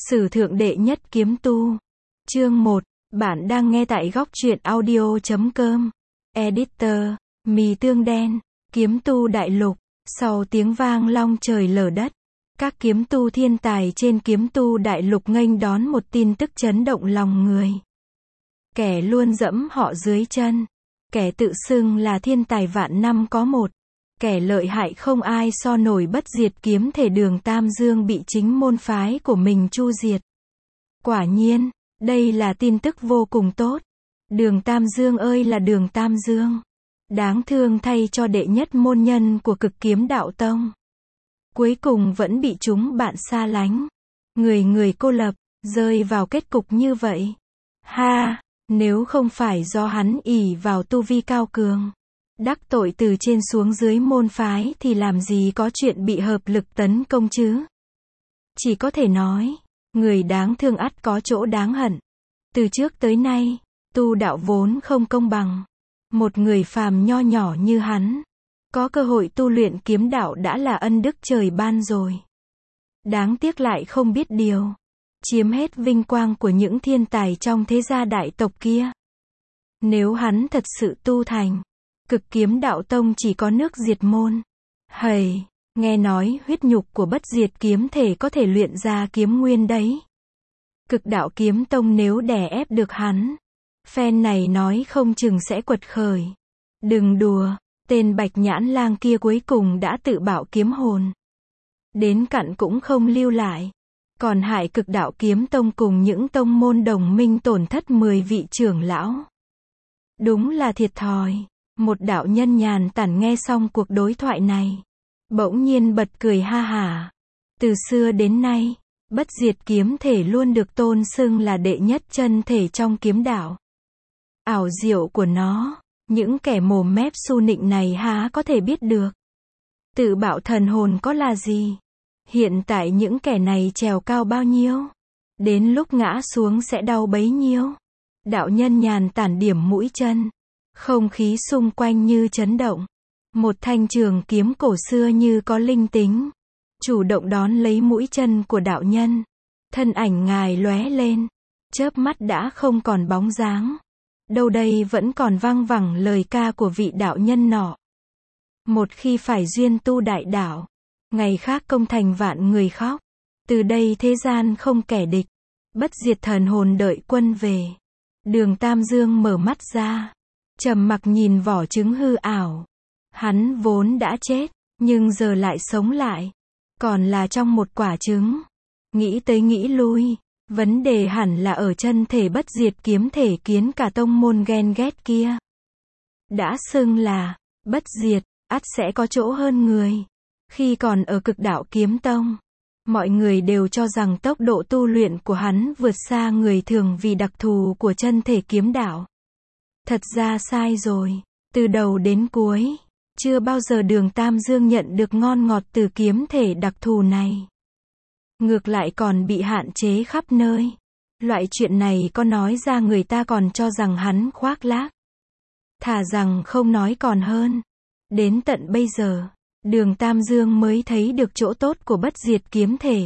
Sử thượng đệ nhất kiếm tu. Chương 1. Bạn đang nghe tại góc truyện audio.com. Editor. Mì tương đen. Kiếm tu đại lục. Sau tiếng vang long trời lở đất, các kiếm tu thiên tài trên kiếm tu đại lục nghênh đón một tin tức chấn động lòng người. Kẻ luôn dẫm họ dưới chân. Kẻ tự xưng là thiên tài vạn năm có một. Kẻ lợi hại không ai so nổi bất diệt kiếm thể Đường Tam Dương bị chính môn phái của mình chu diệt. Quả nhiên, đây là tin tức vô cùng tốt. Đường Tam Dương ơi là Đường Tam Dương. Đáng thương thay cho đệ nhất môn nhân của Cực Kiếm Đạo Tông. Cuối cùng vẫn bị chúng bạn xa lánh. Người người cô lập, rơi vào kết cục như vậy. Ha, nếu không phải do hắn ỷ vào tu vi cao cường, đắc tội từ trên xuống dưới môn phái thì làm gì có chuyện bị hợp lực tấn công chứ. Chỉ có thể nói, người đáng thương ắt có chỗ đáng hận. Từ trước tới nay, tu đạo vốn không công bằng. Một người phàm nho nhỏ như hắn, có cơ hội tu luyện kiếm đạo đã là ân đức trời ban rồi. Đáng tiếc lại không biết điều, chiếm hết vinh quang của những thiên tài trong thế gia đại tộc kia. Nếu hắn thật sự tu thành, Cực Kiếm Đạo Tông chỉ có nước diệt môn. Hầy, nghe nói huyết nhục của bất diệt kiếm thể có thể luyện ra kiếm nguyên đấy. Cực Đạo Kiếm Tông nếu đè ép được hắn, phen này nói không chừng sẽ quật khởi. Đừng đùa, tên Bạch Nhãn Lang kia cuối cùng đã tự bạo kiếm hồn. Đến cặn cũng không lưu lại. Còn hại Cực Đạo Kiếm Tông cùng những tông môn đồng minh tổn thất 10 vị trưởng lão. Đúng là thiệt thòi. Một đạo nhân nhàn tản nghe xong cuộc đối thoại này, bỗng nhiên bật cười ha hả. Từ xưa đến nay, bất diệt kiếm thể luôn được tôn xưng là đệ nhất chân thể trong kiếm đạo. Ảo diệu của nó, những kẻ mồm mép su nịnh này há có thể biết được. Tự bạo thần hồn có là gì? Hiện tại những kẻ này trèo cao bao nhiêu? Đến lúc ngã xuống sẽ đau bấy nhiêu? Đạo nhân nhàn tản điểm mũi chân. Không khí xung quanh như chấn động. Một thanh trường kiếm cổ xưa như có linh tính, chủ động đón lấy mũi chân của đạo nhân. Thân ảnh ngài lóe lên, chớp mắt đã không còn bóng dáng. Đâu đây vẫn còn vang vẳng lời ca của vị đạo nhân nọ. Một khi phải duyên tu đại đạo, ngày khác công thành vạn người khóc. Từ đây thế gian không kẻ địch, bất diệt thần hồn đợi quân về. Đường Tam Dương mở mắt ra, trầm mặc nhìn vỏ trứng hư ảo. Hắn vốn đã chết, nhưng giờ lại sống lại, còn là trong một quả trứng. Nghĩ tới nghĩ lui, vấn đề hẳn là ở chân thể bất diệt kiếm thể khiến cả tông môn ghen ghét kia. Đã xưng là bất diệt, ắt sẽ có chỗ hơn người. Khi còn ở Cực Đạo Kiếm Tông, mọi người đều cho rằng tốc độ tu luyện của hắn vượt xa người thường vì đặc thù của chân thể kiếm đạo. Thật ra sai rồi. Từ đầu đến cuối, chưa bao giờ Đường Tam Dương nhận được ngon ngọt từ kiếm thể đặc thù này. Ngược lại còn bị hạn chế khắp nơi. Loại chuyện này có nói ra người ta còn cho rằng hắn khoác lác. Thà rằng không nói còn hơn. Đến tận bây giờ, Đường Tam Dương mới thấy được chỗ tốt của bất diệt kiếm thể.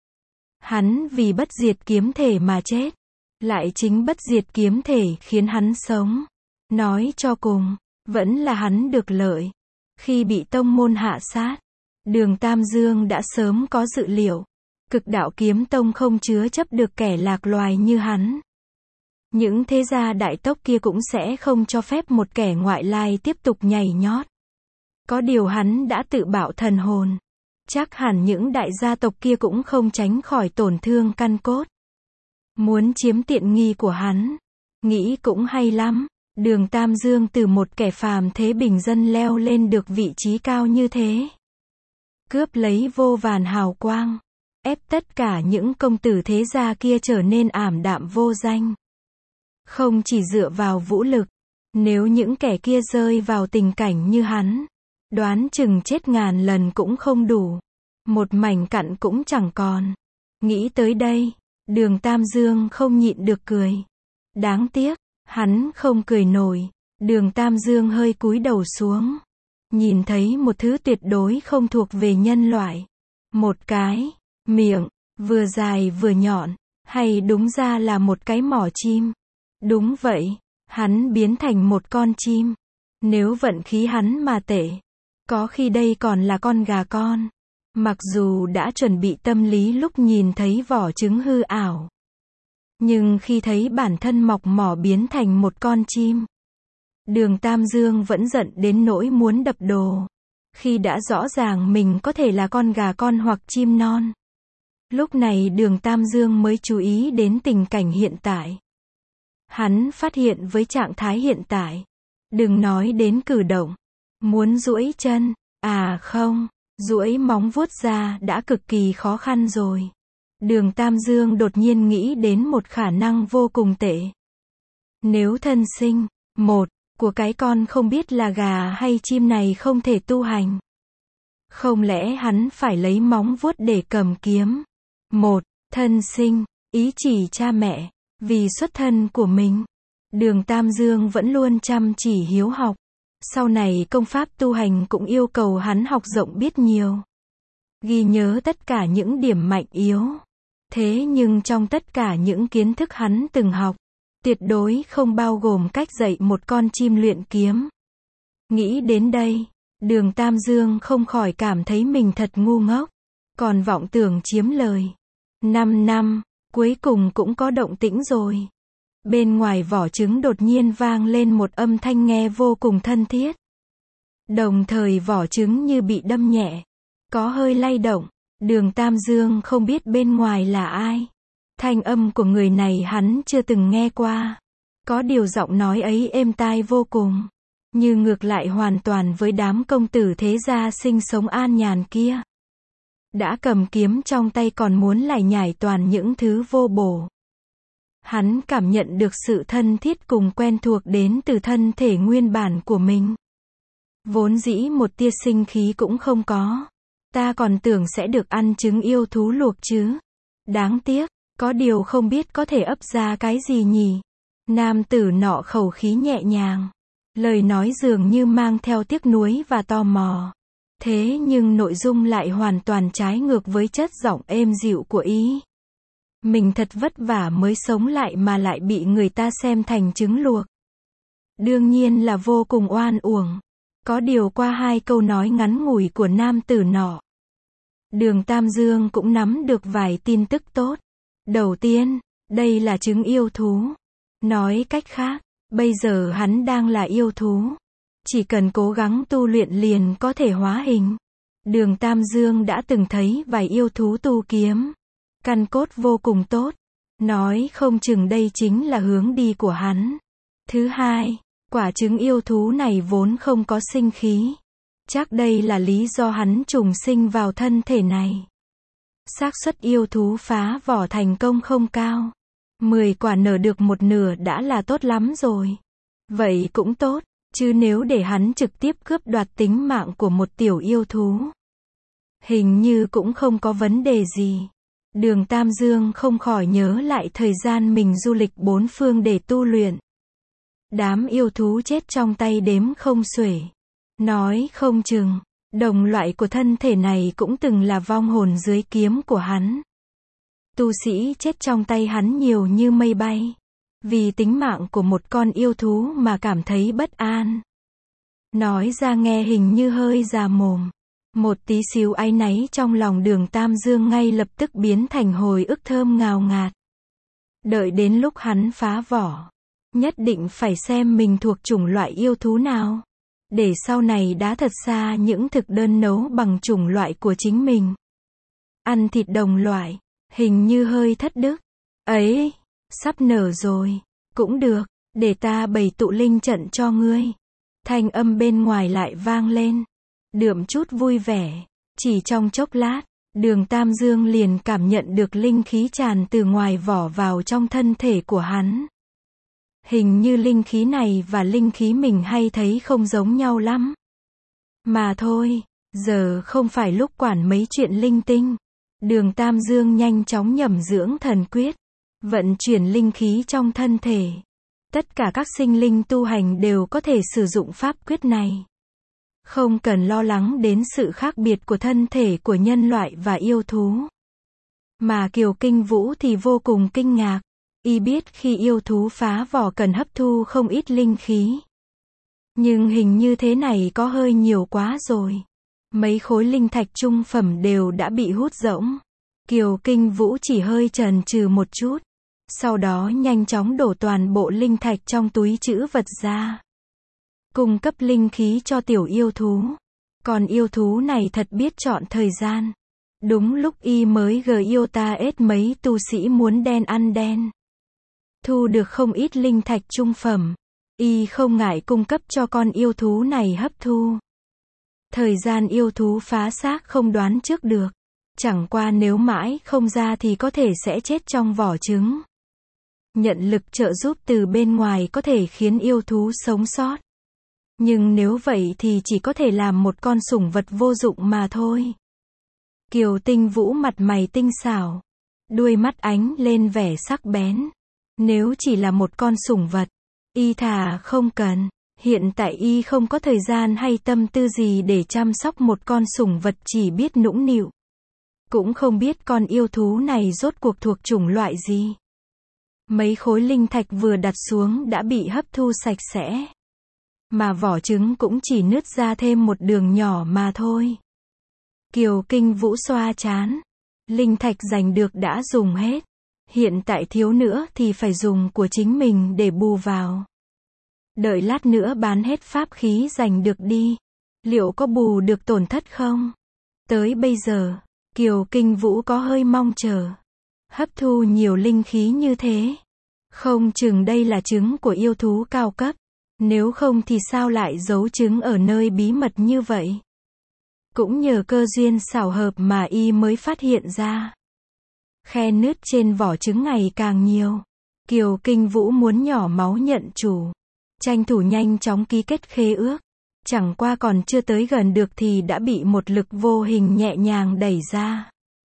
Hắn vì bất diệt kiếm thể mà chết. Lại chính bất diệt kiếm thể khiến hắn sống. Nói cho cùng, vẫn là hắn được lợi. Khi bị tông môn hạ sát, Đường Tam Dương đã sớm có dự liệu. Cực Đạo Kiếm Tông không chứa chấp được kẻ lạc loài như hắn. Những thế gia đại tộc kia cũng sẽ không cho phép một kẻ ngoại lai tiếp tục nhảy nhót. Có điều hắn đã tự bạo thần hồn. Chắc hẳn những đại gia tộc kia cũng không tránh khỏi tổn thương căn cốt. Muốn chiếm tiện nghi của hắn, nghĩ cũng hay lắm. Đường Tam Dương từ một kẻ phàm thế bình dân leo lên được vị trí cao như thế. Cướp lấy vô vàn hào quang, ép tất cả những công tử thế gia kia trở nên ảm đạm vô danh. Không chỉ dựa vào vũ lực, nếu những kẻ kia rơi vào tình cảnh như hắn, đoán chừng chết ngàn lần cũng không đủ. Một mảnh cặn cũng chẳng còn. Nghĩ tới đây, Đường Tam Dương không nhịn được cười. Đáng tiếc, hắn không cười nổi. Đường Tam Dương hơi cúi đầu xuống, nhìn thấy một thứ tuyệt đối không thuộc về nhân loại. Một cái miệng vừa dài vừa nhọn, hay đúng ra là một cái mỏ chim. Đúng vậy, hắn biến thành một con chim. Nếu vận khí hắn mà tệ, có khi đây còn là con gà con. Mặc dù đã chuẩn bị tâm lý lúc nhìn thấy vỏ trứng hư ảo, nhưng khi thấy bản thân mọc mỏ biến thành một con chim, Đường Tam Dương vẫn giận đến nỗi muốn đập đồ. Khi đã rõ ràng mình có thể là con gà con hoặc chim non. Lúc này Đường Tam Dương mới chú ý đến tình cảnh hiện tại. Hắn phát hiện với trạng thái hiện tại, đừng nói đến cử động, muốn duỗi chân, không, duỗi móng vuốt ra đã cực kỳ khó khăn rồi. Đường Tam Dương đột nhiên nghĩ đến một khả năng vô cùng tệ. Nếu thân sinh, một, của cái con không biết là gà hay chim này không thể tu hành, không lẽ hắn phải lấy móng vuốt để cầm kiếm? Một, thân sinh, ý chỉ cha mẹ, vì xuất thân của mình. Đường Tam Dương vẫn luôn chăm chỉ hiếu học. Sau này công pháp tu hành cũng yêu cầu hắn học rộng biết nhiều, ghi nhớ tất cả những điểm mạnh yếu. Thế nhưng trong tất cả những kiến thức hắn từng học, tuyệt đối không bao gồm cách dạy một con chim luyện kiếm. Nghĩ đến đây, Đường Tam Dương không khỏi cảm thấy mình thật ngu ngốc, còn vọng tưởng chiếm lời. 5 năm, cuối cùng cũng có động tĩnh rồi. Bên ngoài vỏ trứng đột nhiên vang lên một âm thanh nghe vô cùng thân thiết. Đồng thời vỏ trứng như bị đâm nhẹ, có hơi lay động. Đường Tam Dương không biết bên ngoài là ai. Thanh âm của người này hắn chưa từng nghe qua. Có điều giọng nói ấy êm tai vô cùng, như ngược lại hoàn toàn với đám công tử thế gia sinh sống an nhàn kia. Đã cầm kiếm trong tay còn muốn lải nhải toàn những thứ vô bổ. Hắn cảm nhận được sự thân thiết cùng quen thuộc đến từ thân thể nguyên bản của mình. Vốn dĩ một tia sinh khí cũng không có. Ta còn tưởng sẽ được ăn trứng yêu thú luộc chứ. Đáng tiếc, có điều không biết có thể ấp ra cái gì nhỉ. Nam tử nọ khẩu khí nhẹ nhàng. Lời nói dường như mang theo tiếc nuối và tò mò. Thế nhưng nội dung lại hoàn toàn trái ngược với chất giọng êm dịu của ý. Mình thật vất vả mới sống lại mà lại bị người ta xem thành trứng luộc. Đương nhiên là vô cùng oan uổng. Có điều qua hai câu nói ngắn ngủi của nam tử nọ, Đường Tam Dương cũng nắm được vài tin tức tốt. Đầu tiên, đây là trứng yêu thú. Nói cách khác, bây giờ hắn đang là yêu thú. Chỉ cần cố gắng tu luyện liền có thể hóa hình. Đường Tam Dương đã từng thấy vài yêu thú tu kiếm. Căn cốt vô cùng tốt. Nói không chừng đây chính là hướng đi của hắn. Thứ hai, quả trứng yêu thú này vốn không có sinh khí. Chắc đây là lý do hắn trùng sinh vào thân thể này. Xác suất yêu thú phá vỏ thành công không cao. 10 quả nở được một nửa đã là tốt lắm rồi. Vậy cũng tốt, chứ nếu để hắn trực tiếp cướp đoạt tính mạng của một tiểu yêu thú, hình như cũng không có vấn đề gì. Đường Tam Dương không khỏi nhớ lại thời gian mình du lịch bốn phương để tu luyện. Đám yêu thú chết trong tay đếm không xuể. Nói không chừng, đồng loại của thân thể này cũng từng là vong hồn dưới kiếm của hắn. Tu sĩ chết trong tay hắn nhiều như mây bay. Vì tính mạng của một con yêu thú mà cảm thấy bất an. Nói ra nghe hình như hơi già mồm. Một tí xíu áy náy trong lòng Đường Tam Dương ngay lập tức biến thành hồi ức thơm ngào ngạt. Đợi đến lúc hắn phá vỏ, nhất định phải xem mình thuộc chủng loại yêu thú nào, để sau này đã thật xa những thực đơn nấu bằng chủng loại của chính mình. Ăn thịt đồng loại, hình như hơi thất đức. Ấy, sắp nở rồi. Cũng được, để ta bày tụ linh trận cho ngươi. Thanh âm bên ngoài lại vang lên. Đượm chút vui vẻ. Chỉ trong chốc lát, Đường Tam Dương liền cảm nhận được linh khí tràn từ ngoài vỏ vào trong thân thể của hắn. Hình như linh khí này và linh khí mình hay thấy không giống nhau lắm. Mà thôi, giờ không phải lúc quản mấy chuyện linh tinh. Đường Tam Dương nhanh chóng nhẩm dưỡng thần quyết, vận chuyển linh khí trong thân thể. Tất cả các sinh linh tu hành đều có thể sử dụng pháp quyết này. Không cần lo lắng đến sự khác biệt của thân thể của nhân loại và yêu thú. Mà Kiều Kinh Vũ thì vô cùng kinh ngạc. Y biết khi yêu thú phá vỏ cần hấp thu không ít linh khí. Nhưng hình như thế này có hơi nhiều quá rồi. Mấy khối linh thạch trung phẩm đều đã bị hút rỗng. Kiều Kinh Vũ chỉ hơi chần chừ một chút. Sau đó nhanh chóng đổ toàn bộ linh thạch trong túi trữ vật ra. Cung cấp linh khí cho tiểu yêu thú. Còn yêu thú này thật biết chọn thời gian. Đúng lúc y mới yêu ta ết mấy tu sĩ muốn đen ăn đen. Thu được không ít linh thạch trung phẩm. Y không ngại cung cấp cho con yêu thú này hấp thu. Thời gian yêu thú phá xác không đoán trước được. Chẳng qua nếu mãi không ra thì có thể sẽ chết trong vỏ trứng. Nhận lực trợ giúp từ bên ngoài có thể khiến yêu thú sống sót. Nhưng nếu vậy thì chỉ có thể làm một con sủng vật vô dụng mà thôi. Kiều Tinh Vũ mặt mày tinh xảo. Đuôi mắt ánh lên vẻ sắc bén. Nếu chỉ là một con sủng vật, y thà không cần. Hiện tại y không có thời gian hay tâm tư gì để chăm sóc một con sủng vật chỉ biết nũng nịu. Cũng không biết con yêu thú này rốt cuộc thuộc chủng loại gì. Mấy khối linh thạch vừa đặt xuống đã bị hấp thu sạch sẽ. Mà vỏ trứng cũng chỉ nứt ra thêm một đường nhỏ mà thôi. Kiều Kinh Vũ xoa trán. Linh thạch giành được đã dùng hết. Hiện tại thiếu nữa thì phải dùng của chính mình để bù vào. Đợi lát nữa bán hết pháp khí giành được đi. Liệu có bù được tổn thất không? Tới bây giờ, Kiều Kinh Vũ có hơi mong chờ. Hấp thu nhiều linh khí như thế. Không chừng đây là trứng của yêu thú cao cấp. Nếu không thì sao lại giấu trứng ở nơi bí mật như vậy? Cũng nhờ cơ duyên xảo hợp mà y mới phát hiện ra. Khe nứt trên vỏ trứng ngày càng nhiều. Kiều Kinh Vũ muốn nhỏ máu nhận chủ. Tranh thủ nhanh chóng ký kết khế ước. Chẳng qua còn chưa tới gần được thì đã bị một lực vô hình nhẹ nhàng đẩy ra.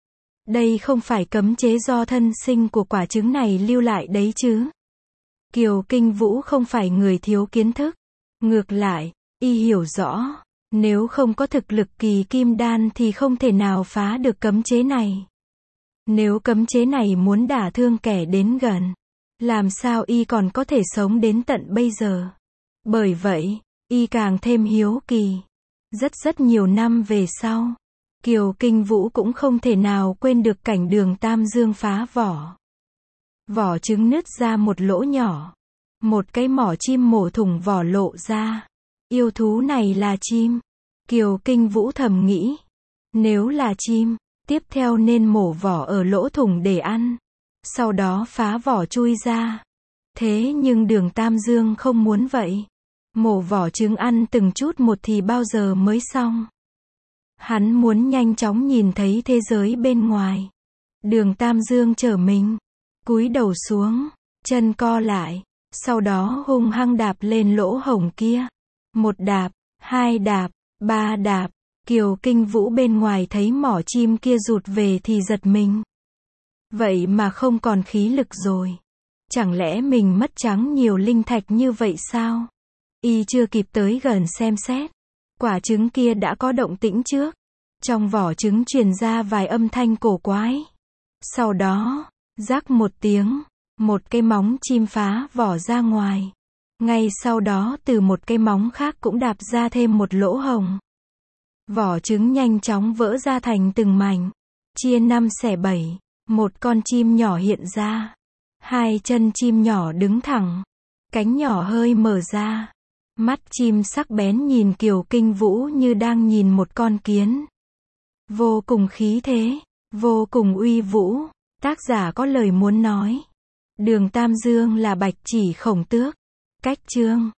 Đây không phải cấm chế do thân sinh của quả trứng này lưu lại đấy chứ. Kiều Kinh Vũ không phải người thiếu kiến thức. Ngược lại, y hiểu rõ. Nếu không có thực lực kỳ kim đan thì không thể nào phá được cấm chế này. Nếu cấm chế này muốn đả thương kẻ đến gần, làm sao y còn có thể sống đến tận bây giờ? Bởi vậy, y càng thêm hiếu kỳ. Rất nhiều năm về sau, Kiều Kinh Vũ cũng không thể nào quên được cảnh Đường Tam Dương phá vỏ. Vỏ trứng nứt ra một lỗ nhỏ. Một cái mỏ chim mổ thủng vỏ lộ ra. Yêu thú này là chim. Kiều Kinh Vũ thầm nghĩ. Nếu là chim, tiếp theo nên mổ vỏ ở lỗ thủng để ăn. Sau đó phá vỏ chui ra. Thế nhưng Đường Tam Dương không muốn vậy. Mổ vỏ trứng ăn từng chút một thì bao giờ mới xong. Hắn muốn nhanh chóng nhìn thấy thế giới bên ngoài. Đường Tam Dương trở mình. Cúi đầu xuống. Chân co lại. Sau đó hung hăng đạp lên lỗ hổng kia. Một đạp, hai đạp, ba đạp. Kiều Kinh Vũ bên ngoài thấy mỏ chim kia rụt về thì giật mình. Vậy mà không còn khí lực rồi. Chẳng lẽ mình mất trắng nhiều linh thạch như vậy sao? Y chưa kịp tới gần xem xét. Quả trứng kia đã có động tĩnh trước. Trong vỏ trứng truyền ra vài âm thanh cổ quái. Sau đó, rắc một tiếng, một cái móng chim phá vỏ ra ngoài. Ngay sau đó từ một cái móng khác cũng đạp ra thêm một lỗ hổng. Vỏ trứng nhanh chóng vỡ ra thành từng mảnh. Chia 5 xẻ 7. Một con chim nhỏ hiện ra. Hai chân chim nhỏ đứng thẳng. Cánh nhỏ hơi mở ra. Mắt chim sắc bén nhìn Kiều Kinh Vũ như đang nhìn một con kiến. Vô cùng khí thế. Vô cùng uy vũ. Tác giả có lời muốn nói. Đường Tam Dương là Bạch Chỉ Khổng Tước. Cách chương